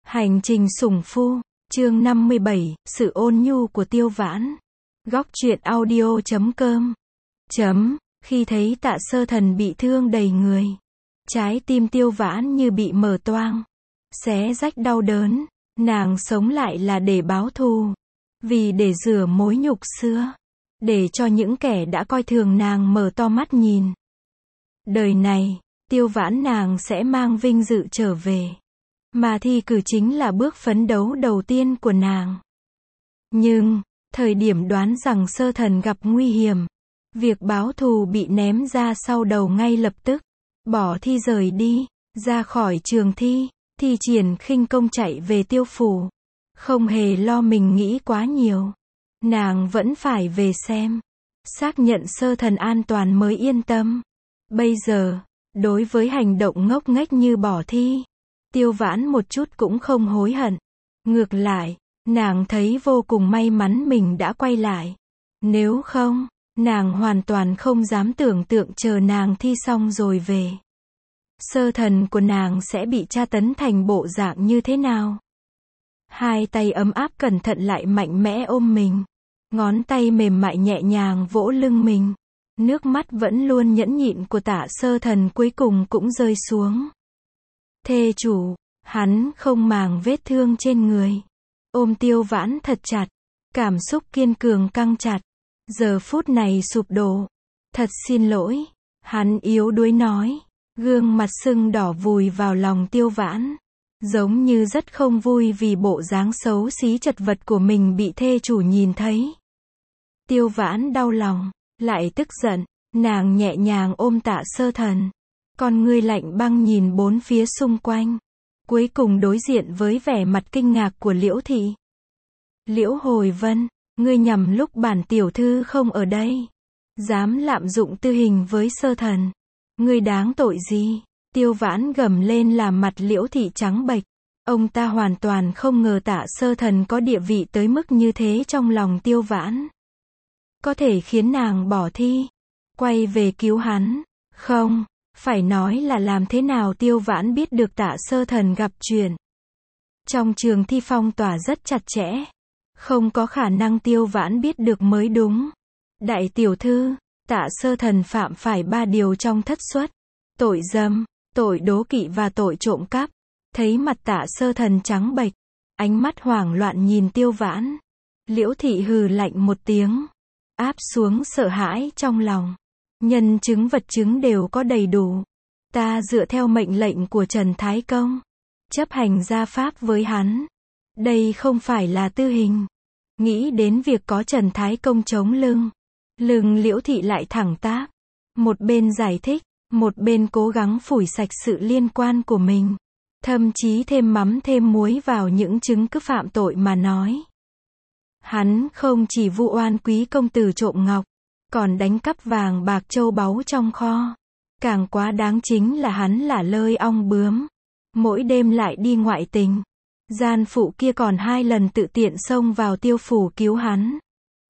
Hành trình sủng phu, chương 57, sự ôn nhu của Tiêu Vãn. Góc truyện audio.com. Khi thấy Tạ Sơ Thần bị thương đầy người, trái tim Tiêu Vãn như bị mở toang, xé rách đau đớn, nàng sống lại là để báo thù, vì để rửa mối nhục xưa, để cho những kẻ đã coi thường nàng mở to mắt nhìn. Đời này, Tiêu Vãn nàng sẽ mang vinh dự trở về. Mà thi cử chính là bước phấn đấu đầu tiên của nàng. Nhưng, thời điểm đoán rằng Sơ Thần gặp nguy hiểm, việc báo thù bị ném ra sau đầu ngay lập tức. Bỏ thi rời đi, ra khỏi trường thi, thi triển khinh công chạy về Tiêu phủ. Không hề lo mình nghĩ quá nhiều. Nàng vẫn phải về xem, xác nhận Sơ Thần an toàn mới yên tâm. Bây giờ, đối với hành động ngốc nghếch như bỏ thi, Tiêu Vãn một chút cũng không hối hận. Ngược lại, nàng thấy vô cùng may mắn mình đã quay lại. Nếu không, nàng hoàn toàn không dám tưởng tượng chờ nàng thi xong rồi về. Sơ Thần của nàng sẽ bị tra tấn thành bộ dạng như thế nào? Hai tay ấm áp cẩn thận lại mạnh mẽ ôm mình. Ngón tay mềm mại nhẹ nhàng vỗ lưng mình. Nước mắt vẫn luôn nhẫn nhịn của Tạ Sơ Thần cuối cùng cũng rơi xuống. Thê chủ, hắn không màng vết thương trên người. Ôm Tiêu Vãn thật chặt, cảm xúc kiên cường căng chặt. Giờ phút này sụp đổ. Thật xin lỗi, hắn yếu đuối nói. Gương mặt sưng đỏ vùi vào lòng Tiêu Vãn. Giống như rất không vui vì bộ dáng xấu xí chật vật của mình bị thê chủ nhìn thấy. Tiêu Vãn đau lòng, lại tức giận, nàng nhẹ nhàng ôm Tạ Sơ Thần. Con ngươi lạnh băng nhìn bốn phía xung quanh. Cuối cùng đối diện với vẻ mặt kinh ngạc của Liễu Thị. Liễu Hồi Vân, ngươi nhầm lúc bản tiểu thư không ở đây. Dám lạm dụng tư hình với Sơ Thần. Ngươi đáng tội gì? Tiêu Vãn gầm lên làm mặt Liễu Thị trắng bệch. Ông ta hoàn toàn không ngờ Tạ Sơ Thần có địa vị tới mức như thế trong lòng Tiêu Vãn. Có thể khiến nàng bỏ thi, quay về cứu hắn. Không, phải nói là làm thế nào Tiêu Vãn biết được Tạ Sơ Thần gặp chuyện. Trong trường thi phong tỏa rất chặt chẽ. Không có khả năng Tiêu Vãn biết được mới đúng. Đại tiểu thư, Tạ Sơ Thần phạm phải 3 điều trong thất suất. Tội dâm, tội đố kỵ và tội trộm cắp. Thấy mặt Tạ Sơ Thần trắng bệch, ánh mắt hoảng loạn nhìn Tiêu Vãn. Liễu Thị hừ lạnh một tiếng, áp xuống sợ hãi trong lòng. Nhân chứng vật chứng đều có đầy đủ. Ta dựa theo mệnh lệnh của Trần Thái Công, chấp hành gia pháp với hắn. Đây không phải là tư hình. Nghĩ đến việc có Trần Thái Công chống lưng, Liễu Thị lại thẳng tắp. Một bên giải thích, một bên cố gắng phủi sạch sự liên quan của mình. Thậm chí thêm mắm thêm muối vào những chứng cứ phạm tội mà nói. Hắn không chỉ vu oan quý công tử trộm ngọc, còn đánh cắp vàng bạc châu báu trong kho. Càng quá đáng chính là hắn là lơi ong bướm. Mỗi đêm lại đi ngoại tình. Gian phụ kia còn 2 lần tự tiện xông vào Tiêu phủ cứu hắn.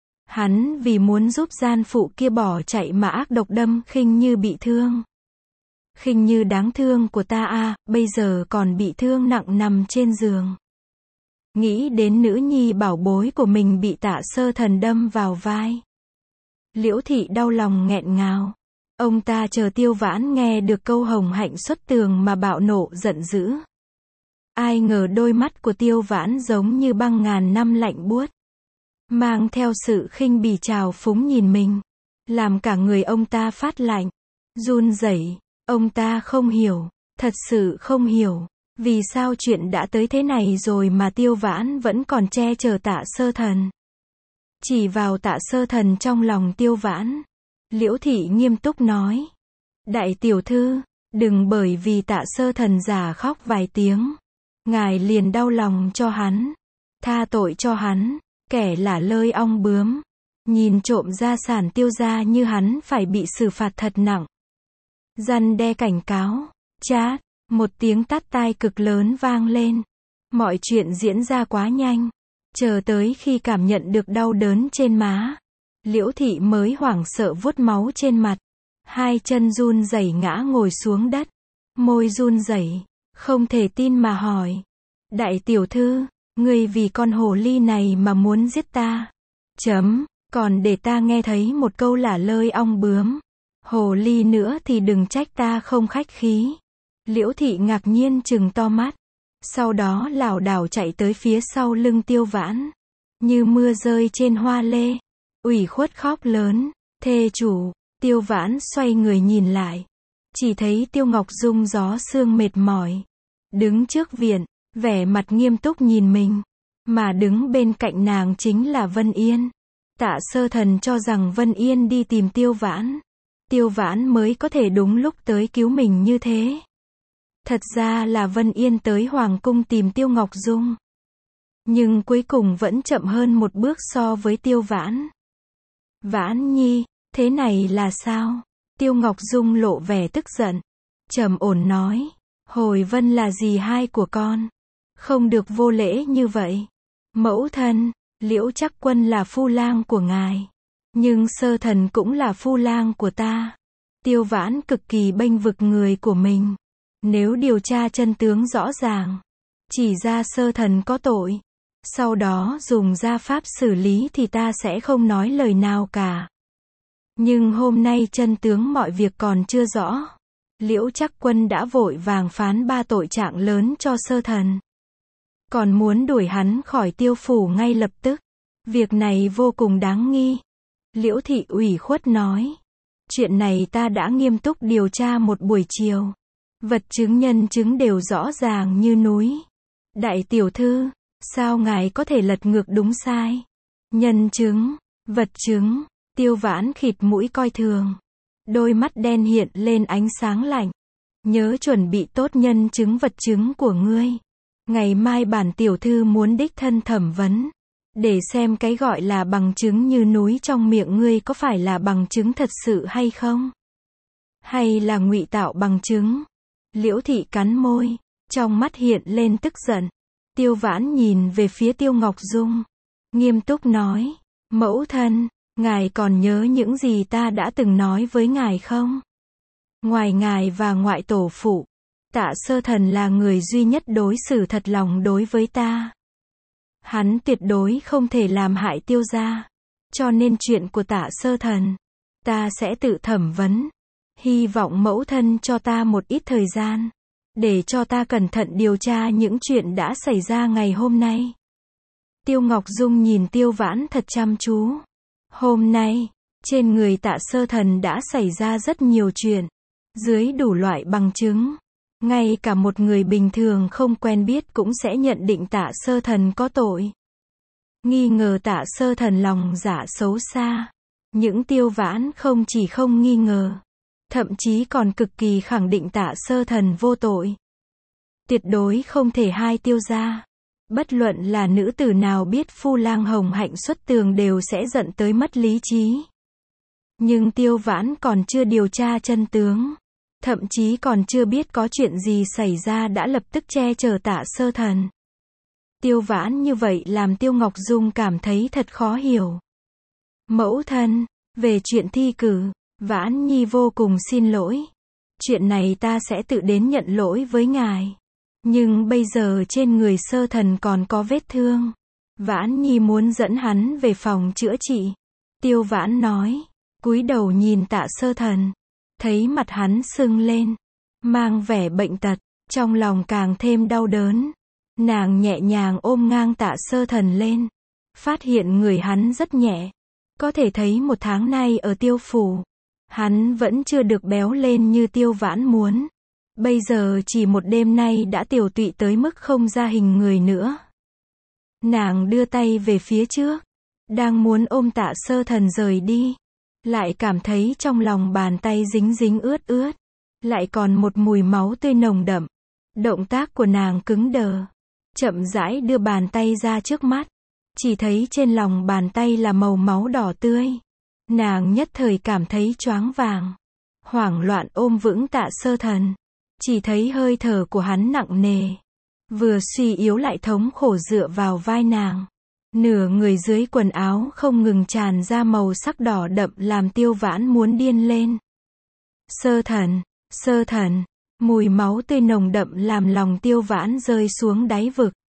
Hắn vì muốn giúp gian phụ kia bỏ chạy mà ác độc đâm Khinh Như bị thương. Khinh Như đáng thương của ta a, bây giờ còn bị thương nặng nằm trên giường. Nghĩ đến nữ nhi bảo bối của mình bị Tạ Sơ Thần đâm vào vai. Liễu Thị đau lòng nghẹn ngào. Ông ta chờ Tiêu Vãn nghe được câu hồng hạnh xuất tường mà bạo nộ giận dữ. Ai ngờ đôi mắt của Tiêu Vãn giống như băng ngàn năm lạnh buốt. Mang theo sự khinh bỉ trào phúng nhìn mình. Làm cả người ông ta phát lạnh. Run rẩy. Ông ta không hiểu. Thật sự không hiểu. Vì sao chuyện đã tới thế này rồi mà Tiêu Vãn vẫn còn che chở Tạ Sơ Thần. Chỉ vào Tạ Sơ Thần trong lòng Tiêu Vãn. Liễu Thị nghiêm túc nói. Đại tiểu thư, đừng bởi vì Tạ Sơ Thần giả khóc vài tiếng. Ngài liền đau lòng cho hắn. Tha tội cho hắn. Kẻ là lơi ong bướm. Nhìn trộm gia sản Tiêu gia như hắn phải bị xử phạt thật nặng. Răn đe cảnh cáo. Chát, một tiếng tát tai cực lớn vang lên. Mọi chuyện diễn ra quá nhanh. Chờ tới khi cảm nhận được đau đớn trên má, Liễu Thị mới hoảng sợ vuốt máu trên mặt. 2 chân run rẩy ngã ngồi xuống đất. Môi run rẩy, không thể tin mà hỏi. Đại tiểu thư, ngươi vì con hồ ly này mà muốn giết ta. Còn để ta nghe thấy một câu lả lơi ong bướm. Hồ ly nữa thì đừng trách ta không khách khí. Liễu thị ngạc nhiên trừng to mắt. Sau đó lảo đảo chạy tới phía sau lưng Tiêu Vãn. Như mưa rơi trên hoa lê. Ủy khuất khóc lớn. Thê chủ. Tiêu Vãn xoay người nhìn lại. Chỉ thấy Tiêu Ngọc Dung gió sương mệt mỏi. Đứng trước viện, vẻ mặt nghiêm túc nhìn mình. Mà đứng bên cạnh nàng chính là Vân Yên. Tạ Sơ Thần cho rằng Vân Yên đi tìm Tiêu Vãn. Tiêu Vãn mới có thể đúng lúc tới cứu mình như thế. Thật ra là Vân Yên tới Hoàng cung tìm Tiêu Ngọc Dung. Nhưng cuối cùng vẫn chậm hơn một bước so với Tiêu Vãn. Vãn nhi, thế này là sao? Tiêu Ngọc Dung lộ vẻ tức giận. Trầm ổn nói. Hồi Vân là dì hai của con. Không được vô lễ như vậy. Mẫu thân, Liễu Trắc Quân là phu lang của ngài. Nhưng Sơ Thần cũng là phu lang của ta. Tiêu Vãn cực kỳ bênh vực người của mình. Nếu điều tra chân tướng rõ ràng, chỉ ra Sơ Thần có tội, sau đó dùng gia pháp xử lý thì ta sẽ không nói lời nào cả. Nhưng hôm nay chân tướng mọi việc còn chưa rõ. Liễu Trắc Quân đã vội vàng phán 3 tội trạng lớn cho Sơ Thần. Còn muốn đuổi hắn khỏi Tiêu phủ ngay lập tức. Việc này vô cùng đáng nghi. Liễu thị ủy khuất nói. Chuyện này ta đã nghiêm túc điều tra một buổi chiều. Vật chứng nhân chứng đều rõ ràng như núi. Đại tiểu thư, sao ngài có thể lật ngược đúng sai? Nhân chứng, vật chứng, Tiêu Vãn khịt mũi coi thường. Đôi mắt đen hiện lên ánh sáng lạnh. Nhớ chuẩn bị tốt nhân chứng vật chứng của ngươi. Ngày mai bản tiểu thư muốn đích thân thẩm vấn. Để xem cái gọi là bằng chứng như núi trong miệng ngươi có phải là bằng chứng thật sự hay không? Hay là ngụy tạo bằng chứng? Liễu thị cắn môi, trong mắt hiện lên tức giận. Tiêu Vãn nhìn về phía Tiêu Ngọc Dung. Nghiêm túc nói, mẫu thân, ngài còn nhớ những gì ta đã từng nói với ngài không? Ngoài ngài và ngoại tổ phụ, Tạ Sơ Thần là người duy nhất đối xử thật lòng đối với ta. Hắn tuyệt đối không thể làm hại Tiêu gia. Cho nên chuyện của Tạ Sơ Thần, ta sẽ tự thẩm vấn. Hy vọng mẫu thân cho ta một ít thời gian, để cho ta cẩn thận điều tra những chuyện đã xảy ra ngày hôm nay. Tiêu Ngọc Dung nhìn Tiêu Vãn thật chăm chú. Hôm nay, trên người Tạ Sơ Thần đã xảy ra rất nhiều chuyện. Dưới đủ loại bằng chứng. Ngay cả một người bình thường không quen biết cũng sẽ nhận định Tạ Sơ Thần có tội. Nghi ngờ Tạ Sơ Thần lòng dạ xấu xa. Những Tiêu Vãn không chỉ không nghi ngờ, thậm chí còn cực kỳ khẳng định Tạ Sơ Thần vô tội. Tuyệt đối không thể hai Tiêu gia. Bất luận là nữ tử nào biết phu lang hồng hạnh xuất tường đều sẽ giận tới mất lý trí. Nhưng Tiêu Vãn còn chưa điều tra chân tướng. Thậm chí còn chưa biết có chuyện gì xảy ra đã lập tức che chở Tạ Sơ Thần. Tiêu Vãn như vậy làm Tiêu Ngọc Dung cảm thấy thật khó hiểu. Mẫu thân, về chuyện thi cử, Vãn Nhi vô cùng xin lỗi. Chuyện này ta sẽ tự đến nhận lỗi với ngài. Nhưng bây giờ trên người Sơ Thần còn có vết thương. Vãn Nhi muốn dẫn hắn về phòng chữa trị. Tiêu Vãn nói, cúi đầu nhìn Tạ Sơ Thần. Thấy mặt hắn sưng lên, mang vẻ bệnh tật, trong lòng càng thêm đau đớn. Nàng nhẹ nhàng ôm ngang Tạ Sơ Thần lên. Phát hiện người hắn rất nhẹ. Có thể thấy một tháng nay ở Tiêu phủ, hắn vẫn chưa được béo lên như Tiêu Vãn muốn. Bây giờ chỉ một đêm nay đã tiểu tụy tới mức không ra hình người nữa. Nàng đưa tay về phía trước, đang muốn ôm Tạ Sơ Thần rời đi. Lại cảm thấy trong lòng bàn tay dính dính ướt ướt. Lại còn một mùi máu tươi nồng đậm. Động tác của nàng cứng đờ. Chậm rãi đưa bàn tay ra trước mắt. Chỉ thấy trên lòng bàn tay là màu máu đỏ tươi. Nàng nhất thời cảm thấy choáng vàng. Hoảng loạn ôm vững Tạ Sơ Thần. Chỉ thấy hơi thở của hắn nặng nề. Vừa suy yếu lại thống khổ dựa vào vai nàng. Nửa người dưới quần áo không ngừng tràn ra màu sắc đỏ đậm làm Tiêu Vãn muốn điên lên. Sơ Thần, mùi máu tươi nồng đậm làm lòng Tiêu Vãn rơi xuống đáy vực.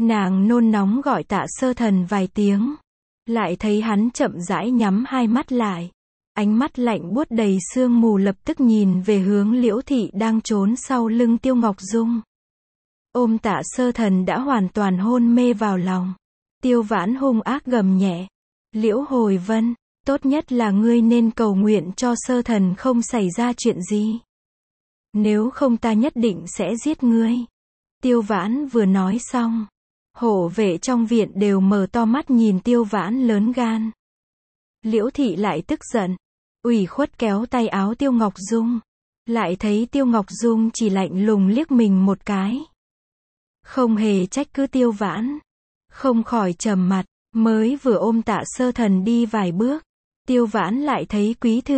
Nàng nôn nóng gọi Tạ Sơ Thần vài tiếng. Lại thấy hắn chậm rãi nhắm hai mắt lại. Ánh mắt lạnh buốt đầy sương mù lập tức nhìn về hướng Liễu Thị đang trốn sau lưng Tiêu Ngọc Dung. Ôm Tạ Sơ Thần đã hoàn toàn hôn mê vào lòng. Tiêu Vãn hung ác gầm nhẹ. Liễu Hồi Vân, tốt nhất là ngươi nên cầu nguyện cho Sơ Thần không xảy ra chuyện gì. Nếu không ta nhất định sẽ giết ngươi. Tiêu Vãn vừa nói xong. Hộ vệ trong viện đều mở to mắt nhìn Tiêu Vãn lớn gan. Liễu Thị lại tức giận. Ủy khuất kéo tay áo Tiêu Ngọc Dung. Lại thấy Tiêu Ngọc Dung chỉ lạnh lùng liếc mình một cái. Không hề trách cứ Tiêu Vãn. Không khỏi trầm mặt. Mới vừa ôm Tạ Sơ Thần đi vài bước. Tiêu Vãn lại thấy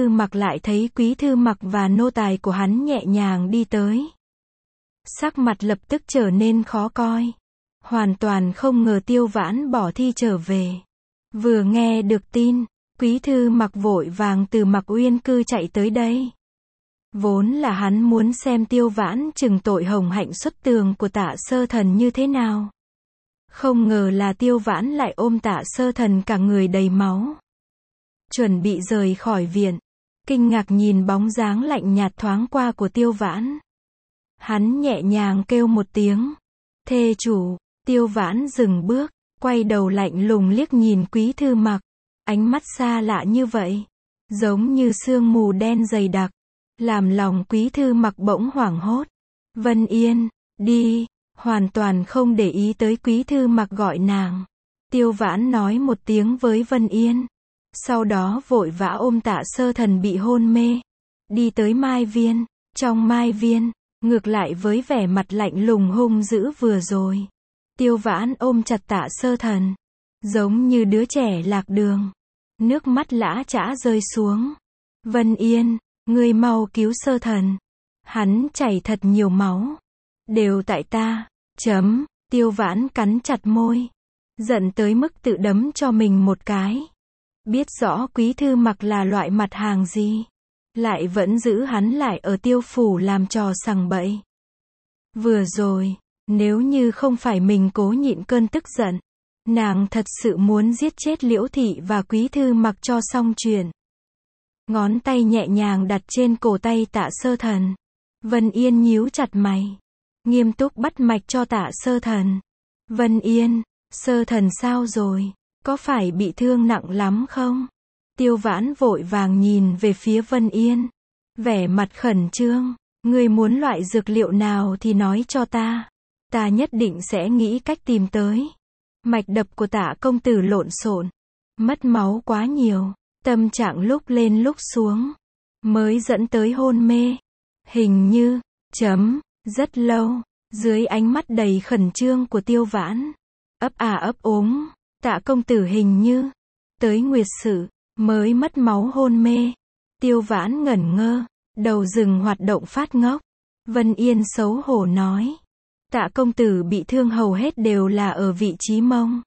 Quý Thư Mặc và nô tài của hắn nhẹ nhàng đi tới. Sắc mặt lập tức trở nên khó coi. Hoàn toàn không ngờ Tiêu Vãn bỏ thi trở về. Vừa nghe được tin, Quý Thư Mặc vội vàng từ Mặc Uyên Cư chạy tới đây. Vốn là hắn muốn xem Tiêu Vãn trừng tội hồng hạnh xuất tường của Tạ Sơ Thần như thế nào. Không ngờ là Tiêu Vãn lại ôm Tạ Sơ Thần cả người đầy máu. Chuẩn bị rời khỏi viện. Kinh ngạc nhìn bóng dáng lạnh nhạt thoáng qua của Tiêu Vãn. Hắn nhẹ nhàng kêu một tiếng. Thê chủ. Tiêu Vãn dừng bước, quay đầu lạnh lùng liếc nhìn Quý Thư Mặc. Ánh mắt xa lạ như vậy. Giống như sương mù đen dày đặc. Làm lòng Quý Thư Mặc bỗng hoảng hốt. Vân Yên, đi. Hoàn toàn không để ý tới Quý Thư Mặc gọi nàng. Tiêu Vãn nói một tiếng với Vân Yên. Sau đó vội vã ôm Tạ Sơ Thần bị hôn mê. Đi tới Mai Viên. Trong Mai Viên, ngược lại với vẻ mặt lạnh lùng hung dữ vừa rồi. Tiêu Vãn ôm chặt Tạ Sơ Thần. Giống như đứa trẻ lạc đường. Nước mắt lã chã rơi xuống. Vân Yên, ngươi mau cứu Sơ Thần. Hắn chảy thật nhiều máu. Đều tại ta. Tiêu Vãn cắn chặt môi. Giận tới mức tự đấm cho mình một cái. Biết rõ Quý Thư Mặc là loại mặt hàng gì. Lại vẫn giữ hắn lại ở Tiêu phủ làm trò sằng bậy. Vừa rồi, nếu như không phải mình cố nhịn cơn tức giận, nàng thật sự muốn giết chết Liễu Thị và Quý Thư Mặc cho xong chuyện. Ngón tay nhẹ nhàng đặt trên cổ tay Tạ Sơ Thần. Vân Yên nhíu chặt mày. Nghiêm túc bắt mạch cho Tạ Sơ Thần. Vân Yên, Sơ Thần sao rồi? Có phải bị thương nặng lắm không? Tiêu Vãn vội vàng nhìn về phía Vân Yên. Vẻ mặt khẩn trương. Ngươi muốn loại dược liệu nào thì nói cho ta. Ta nhất định sẽ nghĩ cách tìm tới. Mạch đập của Tạ công tử lộn xộn. Mất máu quá nhiều. Tâm trạng lúc lên lúc xuống. Mới dẫn tới hôn mê. Hình như, rất lâu. Dưới ánh mắt đầy khẩn trương của Tiêu Vãn. Ấp ốm. Tạ công tử hình như tới nguyệt sự, mới mất máu hôn mê. Tiêu Vãn ngẩn ngơ, đầu dừng hoạt động phát ngốc. Vân Yên xấu hổ nói. Tạ công tử bị thương hầu hết đều là ở vị trí mông.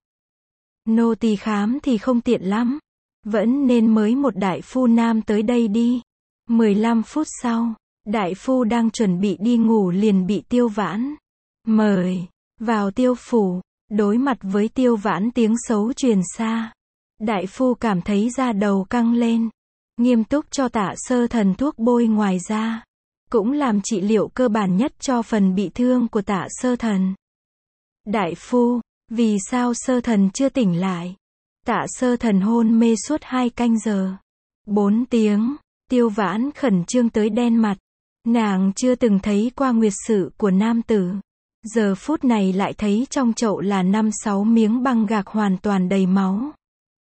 Nô tỳ khám thì không tiện lắm. Vẫn nên mới một đại phu nam tới đây đi. 15 phút sau, đại phu đang chuẩn bị đi ngủ liền bị Tiêu Vãn mời vào Tiêu phủ. Đối mặt với Tiêu Vãn tiếng xấu truyền xa. Đại phu cảm thấy da đầu căng lên. Nghiêm túc cho Tạ Sơ Thần thuốc bôi ngoài da. Cũng làm trị liệu cơ bản nhất cho phần bị thương của Tạ Sơ Thần. Đại phu, vì sao Sơ Thần chưa tỉnh lại? Tạ Sơ Thần hôn mê suốt 2 canh giờ. 4 tiếng. Tiêu Vãn khẩn trương tới đen mặt. Nàng chưa từng thấy qua nguyệt sự của nam tử. Giờ phút này lại thấy trong chậu là 5-6 miếng băng gạc hoàn toàn đầy máu.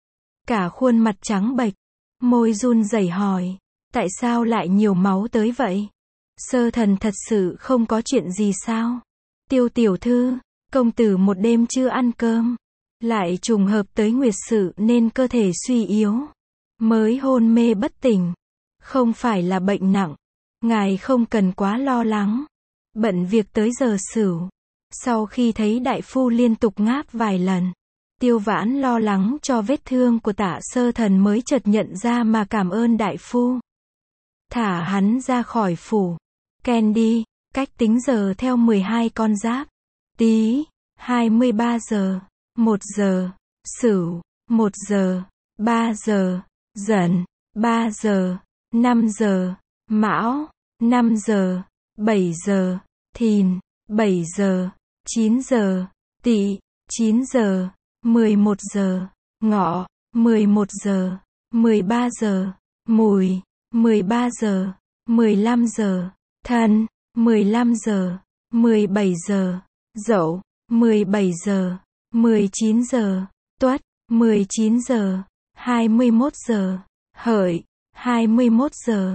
Cả khuôn mặt trắng bệch. Môi run rẩy hỏi. Tại sao lại nhiều máu tới vậy? Sơ Thần thật sự không có chuyện gì sao? Tiêu tiểu thư, công tử một đêm chưa ăn cơm. Lại trùng hợp tới nguyệt sự nên cơ thể suy yếu. Mới hôn mê bất tỉnh. Không phải là bệnh nặng. Ngài không cần quá lo lắng. Bận việc tới giờ sửu. Sau khi thấy đại phu liên tục ngáp vài lần. Tiêu Vãn lo lắng cho vết thương của Tạ Sơ Thần mới chợt nhận ra mà cảm ơn đại phu. Thả hắn ra khỏi phủ. Candy, cách tính giờ theo 12 con giáp. Tí. 23 giờ, 1 giờ, Sửu, 1 giờ, 3 giờ, Dần, 3 giờ, 5 giờ, Mão, 5 giờ, 7 giờ, Thìn, 7 giờ, 9 giờ, Tỵ, 9 giờ, 11 giờ, Ngọ, 11 giờ, 13 giờ, Mùi, 13 giờ, 15 giờ, Thân, 15 giờ, 17 giờ, Dậu, 17 giờ, 19 giờ, Tuất, 19 giờ, 21 giờ, Hợi, 21 giờ,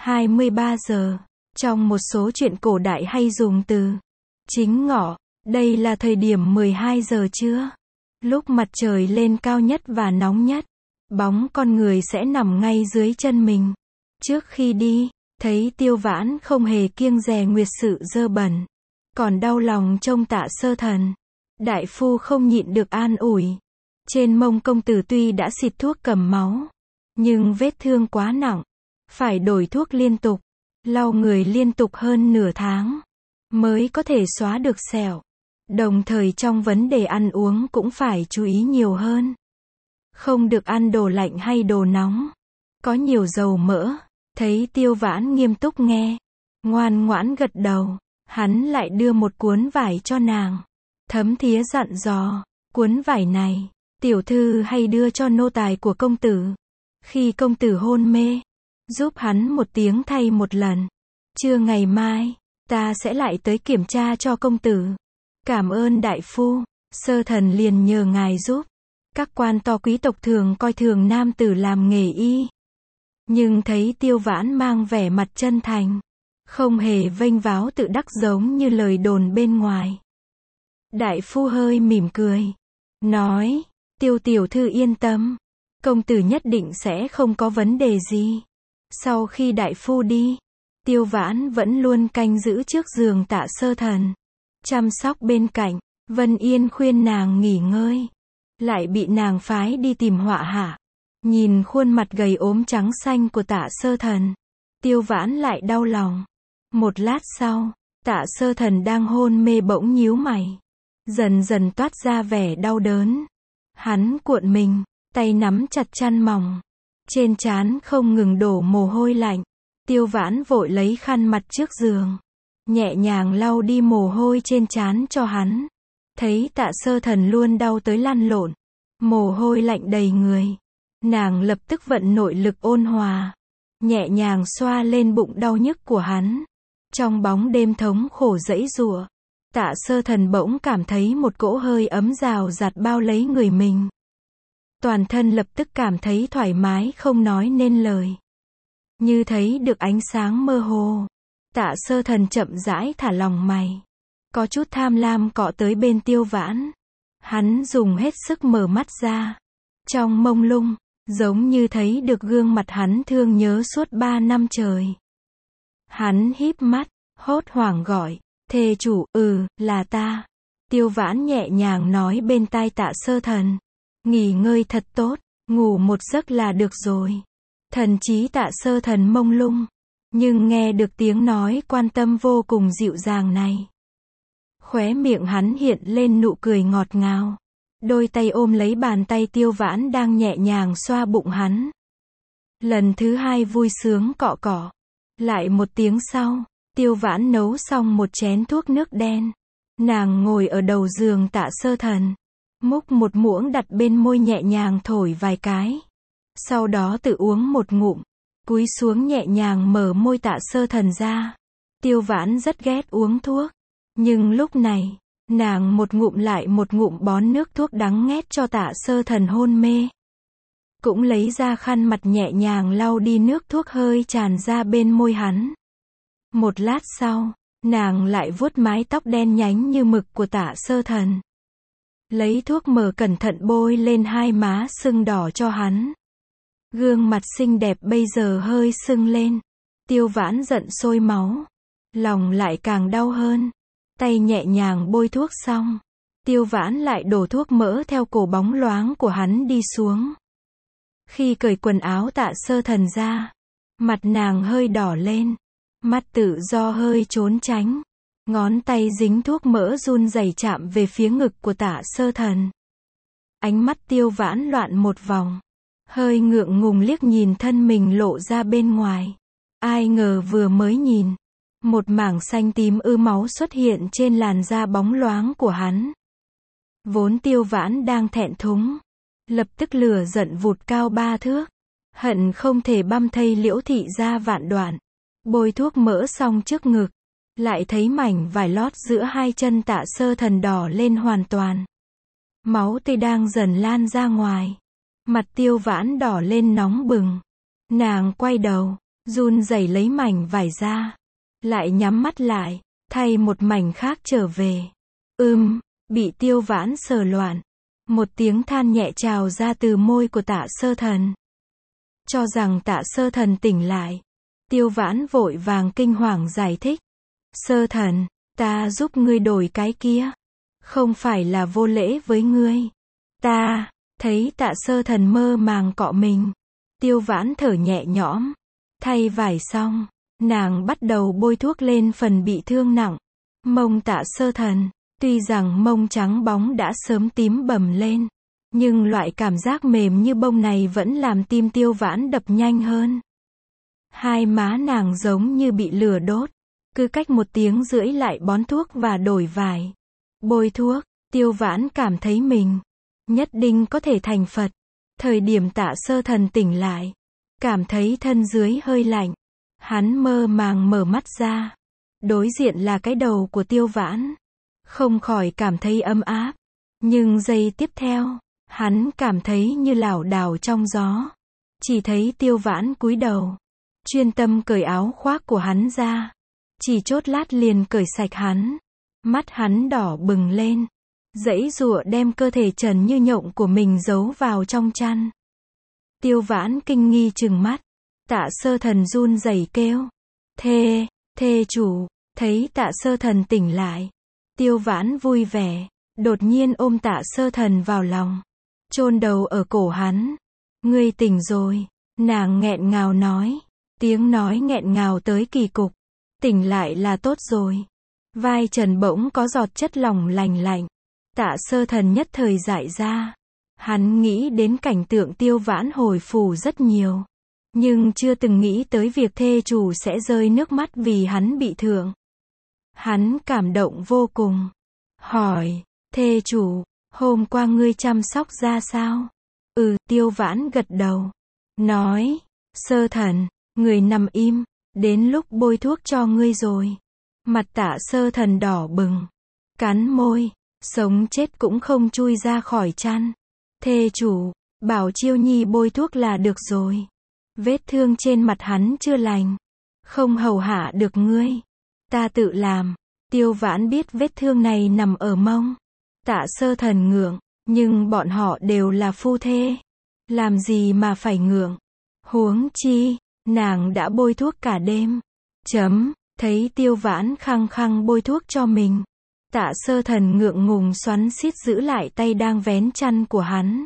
23 giờ. Trong một số truyện cổ đại hay dùng từ chính ngọ, đây là thời điểm 12 giờ trưa, lúc mặt trời lên cao nhất và nóng nhất. Bóng con người sẽ nằm ngay dưới chân mình. Trước khi đi, thấy Tiêu Vãn không hề kiêng dè nguyệt sự dơ bẩn, còn đau lòng trông Tạ Sơ Thần. Đại phu không nhịn được an ủi. Trên mông công tử tuy đã xịt thuốc cầm máu, nhưng vết thương quá nặng, phải đổi thuốc liên tục, lau người liên tục hơn nửa tháng, mới có thể xóa được sẹo. Đồng thời trong vấn đề ăn uống cũng phải chú ý nhiều hơn. Không được ăn đồ lạnh hay đồ nóng, có nhiều dầu mỡ. Thấy Tiêu Vãn nghiêm túc nghe, ngoan ngoãn gật đầu, hắn lại đưa một cuốn vải cho nàng. Thấm Thía dặn dò, cuốn vải này, tiểu thư hay đưa cho nô tài của công tử. Khi công tử hôn mê, giúp hắn một tiếng thay một lần. Trưa ngày mai, ta sẽ lại tới kiểm tra cho công tử. Cảm ơn đại phu. Sơ Thần liền nhờ ngài giúp. Các quan to quý tộc thường coi thường nam tử làm nghề y. Nhưng thấy Tiêu Vãn mang vẻ mặt chân thành, không hề vênh váo tự đắc giống như lời đồn bên ngoài. Đại phu hơi mỉm cười, nói, Tiêu tiểu thư yên tâm, công tử nhất định sẽ không có vấn đề gì. Sau khi đại phu đi, Tiêu Vãn vẫn luôn canh giữ trước giường Tạ Sơ Thần, chăm sóc bên cạnh. Vân Yên khuyên nàng nghỉ ngơi, lại bị nàng phái đi tìm họa hạ. Nhìn khuôn mặt gầy ốm trắng xanh của Tạ Sơ Thần, Tiêu Vãn lại đau lòng. Một lát sau, Tạ Sơ Thần đang hôn mê bỗng nhíu mày, dần dần toát ra vẻ đau đớn. Hắn cuộn mình, tay nắm chặt chăn mỏng, trên trán không ngừng đổ mồ hôi lạnh. Tiêu Vãn vội lấy khăn mặt trước giường, nhẹ nhàng lau đi mồ hôi trên trán cho hắn. Thấy Tạ Sơ Thần luôn đau tới lăn lộn, mồ hôi lạnh đầy người, nàng lập tức vận nội lực ôn hòa, nhẹ nhàng xoa lên bụng đau nhức của hắn. Trong bóng đêm thống khổ giãy giụa, Tạ Sơ Thần bỗng cảm thấy một cỗ hơi ấm rào rạt bao lấy người mình. Toàn thân lập tức cảm thấy thoải mái không nói nên lời, như thấy được ánh sáng mơ hồ. Tạ Sơ Thần chậm rãi thả lỏng mày, có chút tham lam cọ tới bên Tiêu Vãn. Hắn dùng hết sức mở mắt ra, trong mông lung, giống như thấy được gương mặt hắn thương nhớ suốt 3 năm trời. Hắn híp mắt, hốt hoảng gọi, thê chủ, là ta. Tiêu Vãn nhẹ nhàng nói bên tai Tạ Sơ Thần, nghỉ ngơi thật tốt, ngủ một giấc là được rồi. Thần trí Tạ Sơ Thần mông lung, nhưng nghe được tiếng nói quan tâm vô cùng dịu dàng này. Khóe miệng hắn hiện lên nụ cười ngọt ngào. Đôi tay ôm lấy bàn tay Tiêu Vãn đang nhẹ nhàng xoa bụng hắn. Lần thứ hai vui sướng cọ cọ. Lại một tiếng sau, Tiêu Vãn nấu xong một chén thuốc nước đen. Nàng ngồi ở đầu giường Tạ Sơ Thần, múc một muỗng đặt bên môi nhẹ nhàng thổi vài cái. Sau đó tự uống một ngụm, cúi xuống nhẹ nhàng mở môi Tạ Sơ Thần ra. Tiêu Vãn rất ghét uống thuốc, nhưng lúc này, nàng một ngụm lại một ngụm bón nước thuốc đắng nghét cho Tạ Sơ Thần hôn mê. Cũng lấy ra khăn mặt nhẹ nhàng lau đi nước thuốc hơi tràn ra bên môi hắn. Một lát sau, nàng lại vuốt mái tóc đen nhánh như mực của Tạ Sơ Thần. Lấy thuốc mờ cẩn thận bôi lên hai má sưng đỏ cho hắn. Gương mặt xinh đẹp bây giờ hơi sưng lên. Tiêu Vãn giận sôi máu, lòng lại càng đau hơn. Tay nhẹ nhàng bôi thuốc xong, Tiêu Vãn lại đổ thuốc mỡ theo cổ bóng loáng của hắn đi xuống. Khi cởi quần áo Tạ Sơ Thần ra, mặt nàng hơi đỏ lên, mắt tự do hơi trốn tránh. Ngón tay dính thuốc mỡ run rẩy chạm về phía ngực của Tạ Sơ Thần. Ánh mắt Tiêu Vãn loạn một vòng. Hơi ngượng ngùng liếc nhìn thân mình lộ ra bên ngoài. Ai ngờ vừa mới nhìn, một mảng xanh tím ứ máu xuất hiện trên làn da bóng loáng của hắn. Vốn Tiêu Vãn đang thẹn thùng, lập tức lửa giận vụt cao 3 thước. Hận không thể băm thây Liễu Thị ra vạn đoạn. Bôi thuốc mỡ xong trước ngực, lại thấy mảnh vải lót giữa hai chân Tạ Sơ Thần đỏ lên hoàn toàn. Máu tươi đang dần lan ra ngoài. Mặt Tiêu Vãn đỏ lên nóng bừng. Nàng quay đầu, run rẩy lấy mảnh vải ra, lại nhắm mắt lại, thay một mảnh khác trở về. Bị Tiêu Vãn sờ loạn. Một tiếng than nhẹ trào ra từ môi của Tạ Sơ Thần. Cho rằng Tạ Sơ Thần tỉnh lại, Tiêu Vãn vội vàng kinh hoàng giải thích. Sơ Thần, ta giúp ngươi đổi cái kia. Không phải là vô lễ với ngươi. Ta, thấy Tạ Sơ Thần mơ màng cọ mình. Tiêu Vãn thở nhẹ nhõm. Thay vải xong, nàng bắt đầu bôi thuốc lên phần bị thương nặng. Mông Tạ Sơ Thần, tuy rằng mông trắng bóng đã sớm tím bầm lên, nhưng loại cảm giác mềm như bông này vẫn làm tim Tiêu Vãn đập nhanh hơn. Hai má nàng giống như bị lửa đốt. Cứ cách 1 tiếng rưỡi lại bón thuốc và đổi vải. Bôi thuốc, Tiêu Vãn cảm thấy mình nhất định có thể thành Phật. Thời điểm Tạ Sơ Thần tỉnh lại, cảm thấy thân dưới hơi lạnh. Hắn mơ màng mở mắt ra. Đối diện là cái đầu của Tiêu Vãn. Không khỏi cảm thấy ấm áp. Nhưng giây tiếp theo, hắn cảm thấy như lảo đảo trong gió. Chỉ thấy Tiêu Vãn cúi đầu, chuyên tâm cởi áo khoác của hắn ra. Chỉ chốc lát liền cởi sạch hắn. Mắt hắn đỏ bừng lên, giãy giụa đem cơ thể trần như nhộng của mình giấu vào trong chăn. Tiêu Vãn kinh nghi trừng mắt. Tạ Sơ Thần run rẩy kêu. Thê chủ. Thấy Tạ Sơ Thần tỉnh lại, Tiêu Vãn vui vẻ, đột nhiên ôm Tạ Sơ Thần vào lòng, chôn đầu ở cổ hắn. Ngươi tỉnh rồi, nàng nghẹn ngào nói. Tiếng nói nghẹn ngào tới kỳ cục. Tỉnh lại là tốt rồi. Vai trần bỗng có giọt chất lỏng lành lạnh. Tạ Sơ Thần nhất thời dại ra. Hắn nghĩ đến cảnh tượng Tiêu Vãn hồi phủ rất nhiều, nhưng chưa từng nghĩ tới việc thê chủ sẽ rơi nước mắt vì hắn bị thương. Hắn cảm động vô cùng. Hỏi, thê chủ, hôm qua ngươi chăm sóc ra sao? Tiêu Vãn gật đầu. Nói, Sơ Thần, người nằm im, đến lúc bôi thuốc cho ngươi rồi. Mặt Tạ Sơ Thần đỏ bừng, cắn môi, sống chết cũng không chui ra khỏi chăn. Thê chủ, bảo Chiêu Nhi bôi thuốc là được rồi. Vết thương trên mặt hắn chưa lành, không hầu hạ được ngươi. Ta tự làm. Tiêu Vãn biết vết thương này nằm ở mông. Tạ Sơ Thần ngượng, nhưng bọn họ đều là phu thê. Làm gì mà phải ngượng. Huống chi, nàng đã bôi thuốc cả đêm. Thấy Tiêu Vãn khăng khăng bôi thuốc cho mình. Tạ Sơ Thần ngượng ngùng xoắn xít giữ lại tay đang vén chăn của hắn.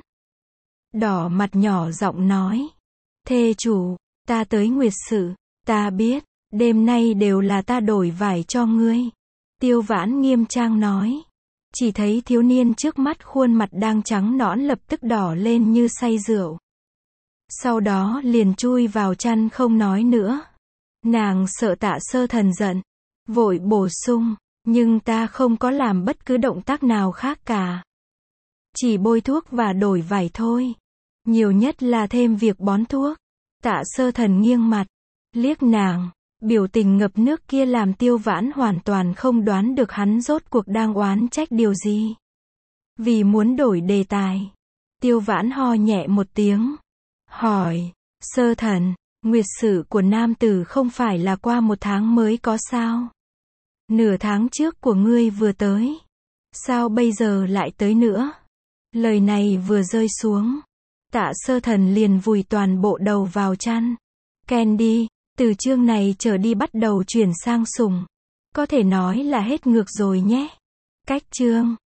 Đỏ mặt nhỏ giọng nói. Thê chủ, ta tới nguyệt sự, ta biết, đêm nay đều là ta đổi vải cho ngươi. Tiêu Vãn nghiêm trang nói. Chỉ thấy thiếu niên trước mắt khuôn mặt đang trắng nõn lập tức đỏ lên như say rượu. Sau đó liền chui vào chăn không nói nữa. Nàng sợ Tạ Sơ Thần giận, vội bổ sung, nhưng ta không có làm bất cứ động tác nào khác cả. Chỉ bôi thuốc và đổi vải thôi. Nhiều nhất là thêm việc bón thuốc. Tạ Sơ Thần nghiêng mặt, liếc nàng, biểu tình ngập nước kia làm Tiêu Vãn hoàn toàn không đoán được hắn rốt cuộc đang oán trách điều gì. Vì muốn đổi đề tài, Tiêu Vãn ho nhẹ một tiếng, hỏi, Sơ Thần, nguyệt sự của nam tử không phải là qua 1 tháng mới có sao? Nửa tháng trước của ngươi vừa tới, sao bây giờ lại tới nữa? Lời này vừa rơi xuống, Tạ Sơ Thần liền vùi toàn bộ đầu vào chăn. Candy, từ chương này trở đi bắt đầu chuyển sang sủng. Có thể nói là hết ngược rồi nhé. Cách chương